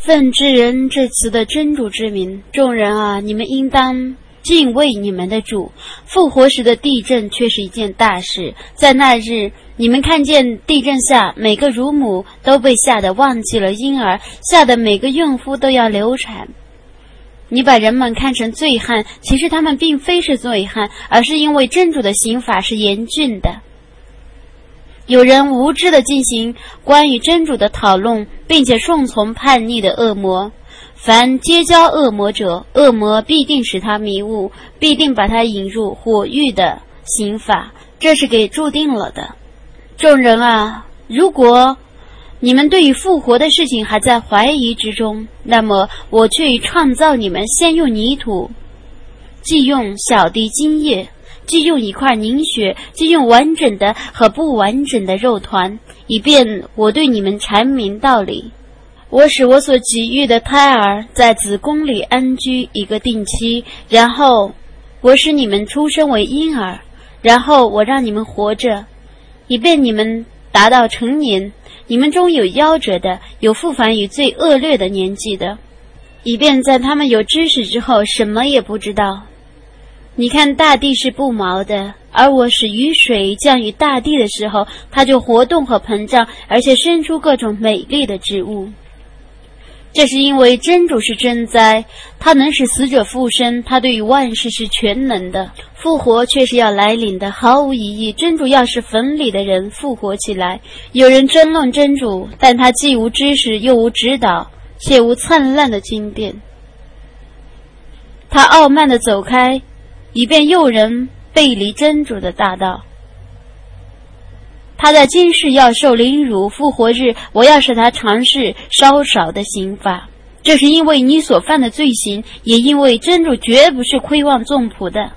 奉之人这词的真主之名，众人啊，你们应当敬畏你们的主。复活时的地震却是一件大事，在那日，你们看见地震下每个乳母都被吓得忘记了婴儿，吓得每个孕妇都要流产。你把人们看成醉汉，其实他们并非是醉汉，而是因为真主的刑法是严峻的。有人无知地进行关于真主的讨论，并且顺从叛逆的恶魔。凡结交恶魔者，恶魔必定使他迷雾，必定把他引入火狱的刑罚，这是给注定了的。众人啊，如果你们对于复活的事情还在怀疑之中，那么我却已创造你们，先用泥土，既用小滴精液，既用一块凝血，既用完整的和不完整的肉团，以便我对你们阐明道理。我使我所给予的胎儿在子宫里安居一个定期，然后我使你们出生为婴儿，然后我让你们活着，以便你们达到成年。你们中有夭折的，有复返于最恶劣的年纪的，以便在他们有知识之后什么也不知道。你看大地是不毛的，而我使雨水降于大地的时候，它就活动和膨胀，而且生出各种美丽的植物。这是因为真主是真哉，他能使死者复生，他对于万事是全能的。复活却是要来临的，毫无疑义。真主要使坟里的人复活起来。有人争论真主，但他既无知识又无指导，且无灿烂的经典。他傲慢地走开，以便诱人背离真主的大道。他在今世要受凌辱，复活日我要使他尝试稍少的刑罚。这是因为你所犯的罪行，也因为真主绝不是亏妄纵仆的。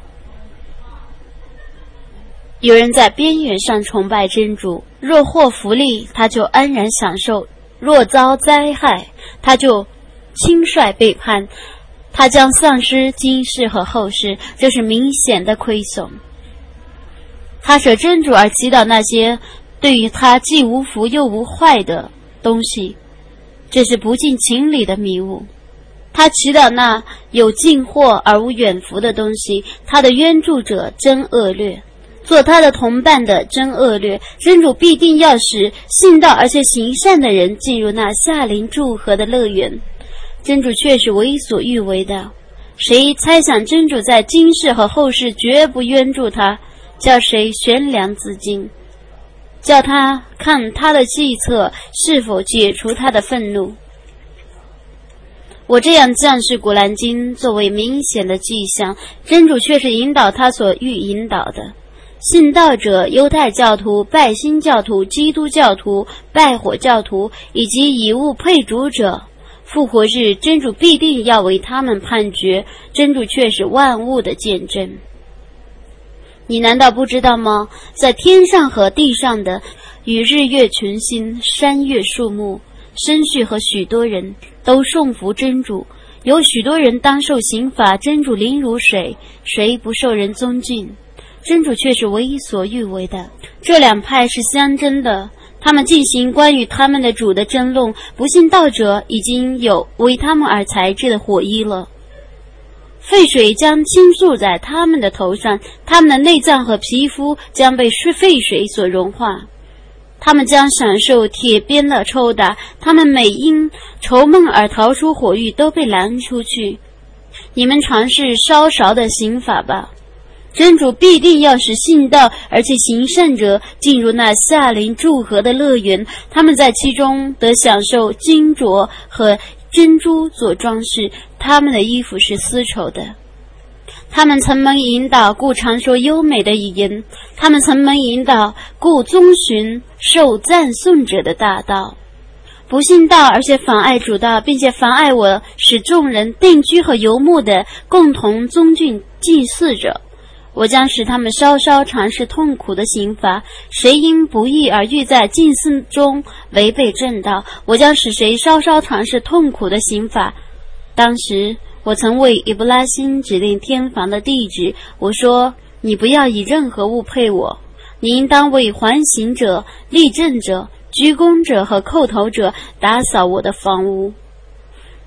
有人在边缘上崇拜真主，若获福利，他就安然享受；若遭灾害，他就轻率背叛，他将丧失今世和后世，这是明显的亏损。他舍真主而祈祷那些对于他既无福又无坏的东西，这是不近情理的迷雾。他祈祷那有近祸而无远福的东西，他的援助者真恶劣，做他的同伴的真恶劣。真主必定要使信道而且行善的人进入那夏临祝贺的乐园。真主却是为所欲为的。谁猜想真主在今世和后世绝不援助他，叫谁悬梁自尽，叫他看他的计策是否解除他的愤怒。我这样降示古兰经作为明显的迹象，真主却是引导他所欲引导的。信道者、犹太教徒、拜新教徒、基督教徒、拜火教徒以及以物配主者，复活日真主必定要为他们判决，真主却是万物的见证。你难道不知道吗？在天上和地上的，与日月群星、山岳树木、牲畜和许多人都顺服真主，有许多人当受刑罚，真主凌辱谁，谁不受人尊敬，真主却是为所欲为的。这两派是相争的，他们进行关于他们的主的争论，不信道者已经有为他们而裁制的火衣了。沸水将倾注在他们的头上，他们的内脏和皮肤将被沸水所融化，他们将享受铁鞭的抽打，他们每因愁闷而逃出火狱都被拦出去。你们尝试稍稍的刑罚吧，真主必定要使信道而且行善者进入那夏临祝贺的乐园，他们在其中得享受金镯和珍珠做装饰，他们的衣服是丝绸的。他们曾蒙引导，故常说优美的语言；他们曾蒙引导，故遵循受赞颂者的大道。不信道而且妨碍主道，并且妨碍我使众人定居和游牧的共同尊敬祭祀者，我将使他们稍稍尝试痛苦的刑罚。谁因不义而欲在祭祀中违背正道，我将使谁稍稍尝试痛苦的刑罚。当时我曾为伊布拉辛指定天房的地址，我说：你不要以任何物配我，你应当为环行者、立正者、鞠躬者和叩头者打扫我的房屋。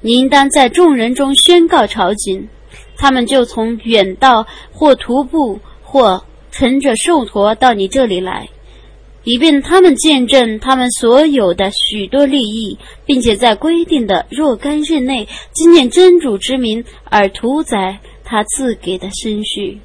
你应当在众人中宣告朝觐，他们就从远道或徒步或乘着兽驼到你这里来，以便他们见证他们所有的许多利益，并且在规定的若干日内纪念真主之名而屠宰他赐给的牲畜。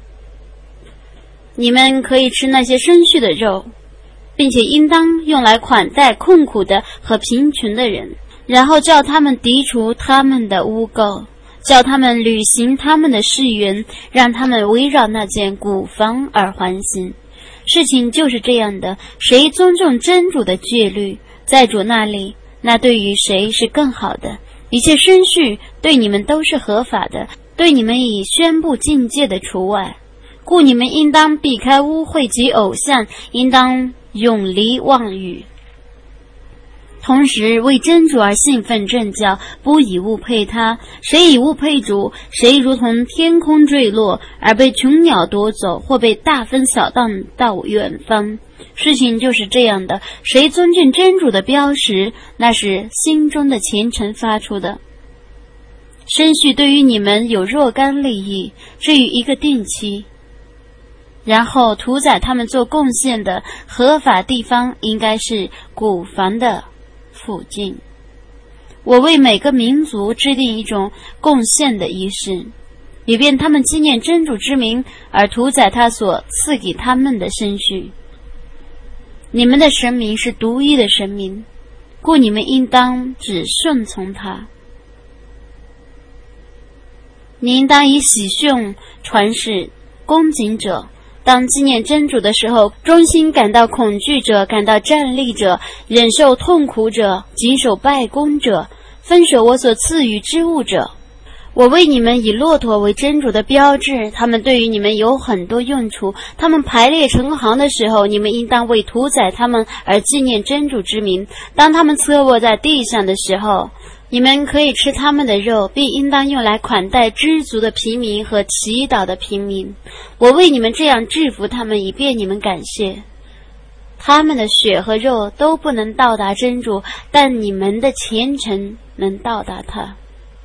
你们可以吃那些牲畜的肉，并且应当用来款待困苦的和贫穷的人，然后叫他们涤除他们的污垢，叫他们履行他们的誓言，让他们围绕那件古房而欢心。事情就是这样的，谁尊重真主的戒律，在主那里，那对于谁是更好的。一切牲畜对你们都是合法的，对你们已宣布禁戒的除外。故你们应当避开污秽及偶像，应当永离妄语，同时为真主而信奉正教，不以物配他。谁以物配主，谁如同天空坠落，而被穷鸟夺走，或被大风扫荡到远方。事情就是这样的，谁尊敬真主的标识，那是心中的虔诚发出的。牲畜对于你们有若干利益，至于一个定期，然后屠宰他们做贡献的合法地方应该是古房的附近。我为每个民族制定一种贡献的仪式，以便他们纪念真主之名而屠宰他所赐给他们的牲畜。你们的神明是独一的神明，故你们应当只顺从他。你应当以喜讯传示恭敬者，当纪念真主的时候，衷心感到恐惧者，感到战栗者，忍受痛苦者，谨守拜功者，分守我所赐予之物者。我为你们以骆驼为真主的标志，他们对于你们有很多用处。他们排列成行的时候，你们应当为屠宰他们而纪念真主之名。当他们侧卧在地上的时候，你们可以吃他们的肉，并应当用来款待知足的平民和祈祷的平民。我为你们这样制服他们，以便你们感谢。他们的血和肉都不能到达真主，但你们的虔诚能到达他。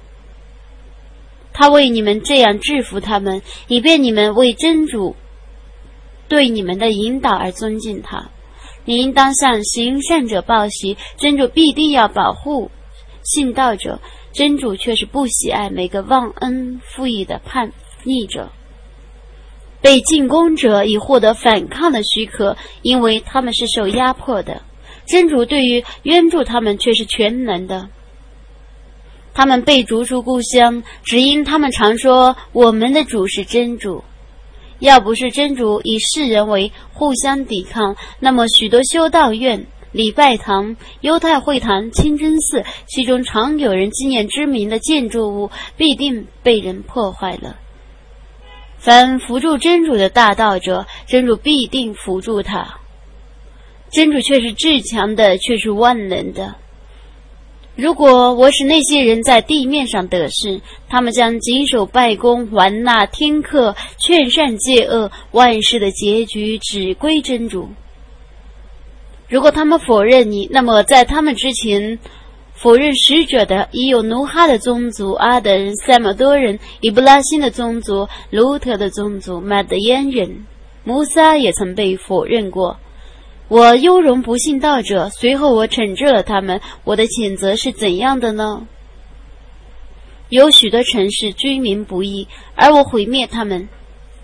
他为你们这样制服他们，以便你们为真主对你们的引导而尊敬他。你应当向行善者报喜，真主必定要保护信道者，真主却是不喜爱每个忘恩负义的叛逆者。被进攻者已获得反抗的许可，因为他们是受压迫的。真主对于援助他们却是全能的。他们被逐出故乡，只因他们常说我们的主是真主。要不是真主以世人为互相抵抗，那么许多修道院、礼拜堂、犹太会堂、清真寺，其中常有人纪念之名的建筑物，必定被人破坏了。凡扶助真主的大道者，真主必定扶助他。真主却是至强的，却是万能的。如果我使那些人在地面上得势，他们将谨守拜功，还纳天课，劝善戒恶，万事的结局只归真主。如果他们否认你，那么在他们之前否认使者的已有努哈的宗族、阿德人、塞摩多人、伊布拉辛的宗族、卢特的宗族、马德烟人。摩萨也曾被否认过。我优容不信道者，随后我惩治了他们，我的谴责是怎样的呢？有许多城市居民不义，而我毁灭他们。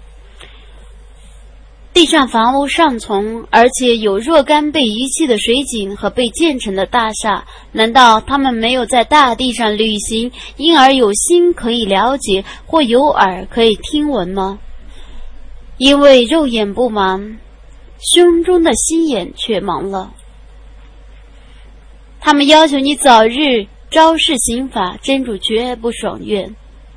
地上房屋尚存，而且有若干被遗弃的水井和被建成的大厦，难道他们没有在大地上旅行，因而有心可以了解，或有耳可以听闻吗？因为肉眼不盲，胸中的心眼却盲了。他们要求你早日昭示刑法，真主绝不爽悦。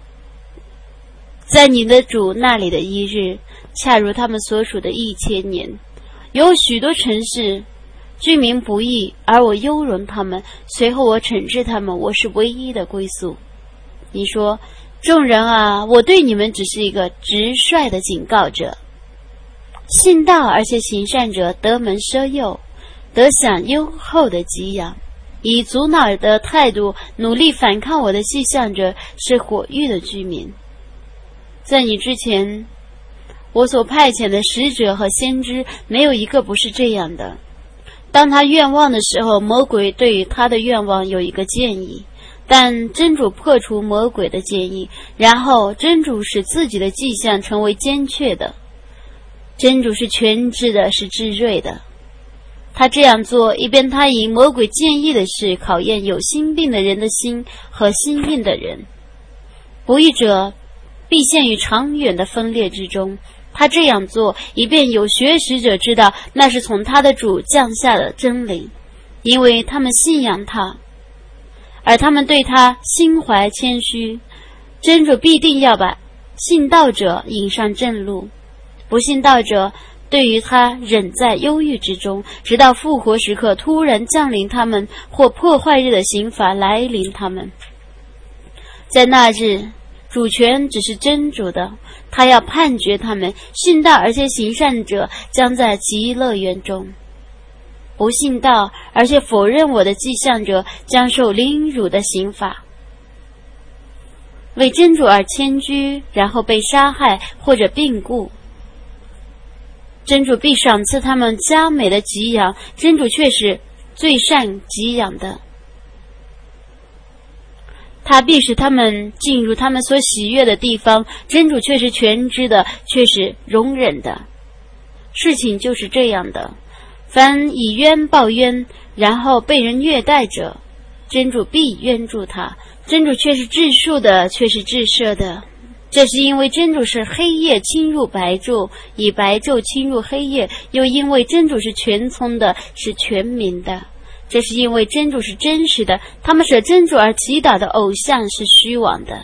在你的主那里的一日，恰如他们所属的1000年。有许多城市居民不义，而我优容他们，随后我惩治他们，我是唯一的归宿。你说，众人啊，我对你们只是一个直率的警告者。信道而且行善者得蒙赦宥，得享优厚的给养。 以阻挠的态度努力反抗我的迹象者是火域的居民。在你之前，我所派遣的使者和先知没有一个不是这样的。当他愿望的时候，魔鬼对于他的愿望有一个建议，但真主破除魔鬼的建议，然后真主使自己的迹象成为坚确的。真主是全知的，是智睿的。他这样做，以便他以魔鬼建议的事考验有心病的人的心和心硬的人。不义者必陷于长远的分裂之中。他这样做，以便有学识者知道那是从他的主降下的真理，因为他们信仰他，而他们对他心怀谦虚。真主必定要把信道者引上正路，不信道者对于他忍在忧郁之中，直到复活时刻突然降临他们，或破坏日的刑罚来临他们。在那日，主权只是真主的，他要判决他们。信道而且行善者将在极乐园中，不信道而且否认我的迹象者将受凌辱的刑罚。为真主而迁居，然后被杀害或者病故，真主必赏赐他们佳美的给养，真主却是最善给养的。他必使他们进入他们所喜悦的地方，真主却是全知的，却是容忍的。事情就是这样的，凡以冤报冤，然后被人虐待者，真主必冤助他。真主却是至恕的，却是至赦的。这是因为真主是黑夜侵入白昼，以白昼侵入黑夜，又因为真主是全聪的，是全民的。这是因为真主是真实的，他们舍真主而祈祷的偶像是虚妄的。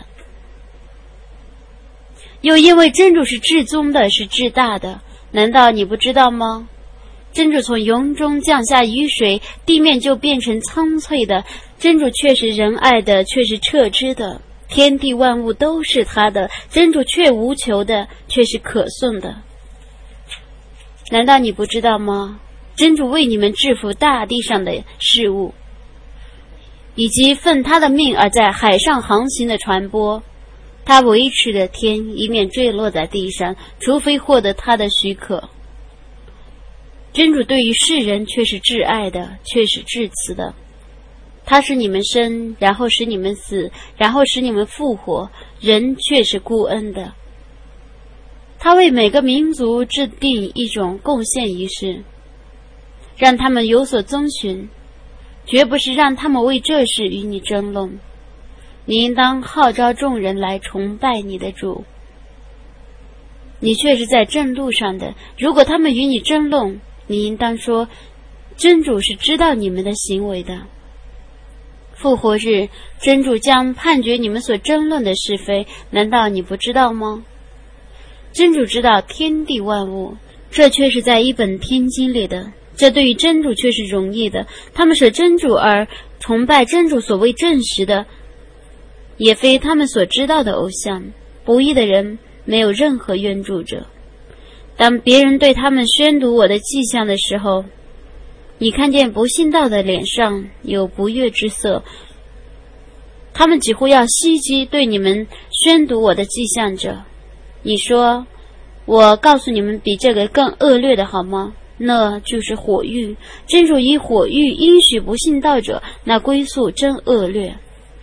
又因为真主是至宗的，是至大的，难道你不知道吗？真主从云中降下雨水，地面就变成苍翠的。真主却是仁爱的，却是彻知的。天地万物都是他的，真主却无求的，却是可颂的。难道你不知道吗？真主为你们制服大地上的事物，以及奉他的命而在海上航行的船舶。他维持着天，以免坠落在地上，除非获得他的许可。真主对于世人却是至爱的，却是至慈的。他使你们生，然后使你们死，然后使你们复活，人却是顾恩的。他为每个民族制定一种贡献仪式，让他们有所遵循，绝不是让他们为这事与你争论。你应当号召众人来崇拜你的主，你却是在正路上的。如果他们与你争论，你应当说，真主是知道你们的行为的。复活日，真主将判决你们所争论的是非，难道你不知道吗？真主知道天地万物，这却是在一本天经里的，这对于真主却是容易的。他们舍真主而崇拜真主所谓证实的，也非他们所知道的偶像。不义的人没有任何援助者。当别人对他们宣读我的迹象的时候，你看见不信道的脸上有不悦之色，他们几乎要袭击对你们宣读我的迹象者。你说，我告诉你们比这个更恶劣的好吗？那就是火狱。真主以火狱应许不信道者，那归宿真恶劣。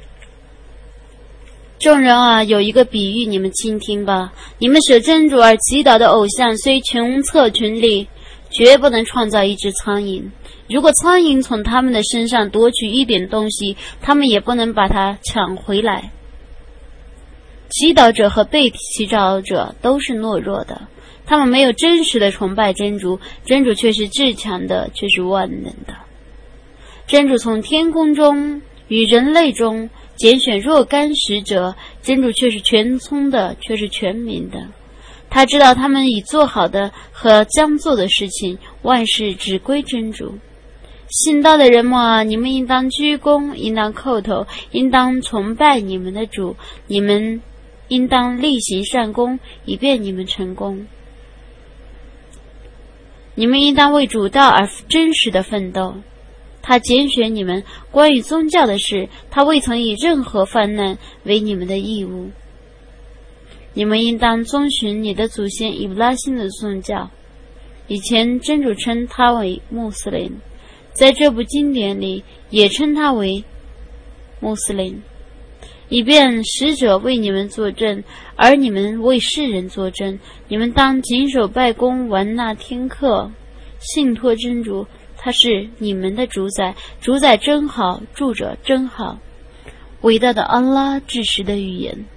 众人啊，有一个比喻，你们倾听吧。你们舍真主而祈祷的偶像，虽穷策群力，绝不能创造一只苍蝇。如果苍蝇从他们的身上夺取一点东西，他们也不能把它抢回来。祈祷者和被祈祷者都是懦弱的，他们没有真实的崇拜真主，真主却是至强的，却是万能的。真主从天空中与人类中拣选若干使者，真主却是全聪的，却是全民的。他知道他们已做好的和将做的事情，万事只归真主。信道的人们啊，你们应当鞠躬，应当叩头，应当崇拜你们的主，你们应当力行善功，以便你们成功。你们应当为主道而真实的奋斗， 他拣选你们，关于宗教的事，他未曾以任何犯难为你们的义务。你们应当遵循你的祖先以布拉欣的宗教。以前真主称他为穆斯林，在这部经典里也称他为穆斯林，以便使者为你们作证，而你们为世人作证。你们当谨守拜功，玩纳天课，信托真主，他是你们的主宰，主宰真好，住者真好。伟大的安拉至实的预言。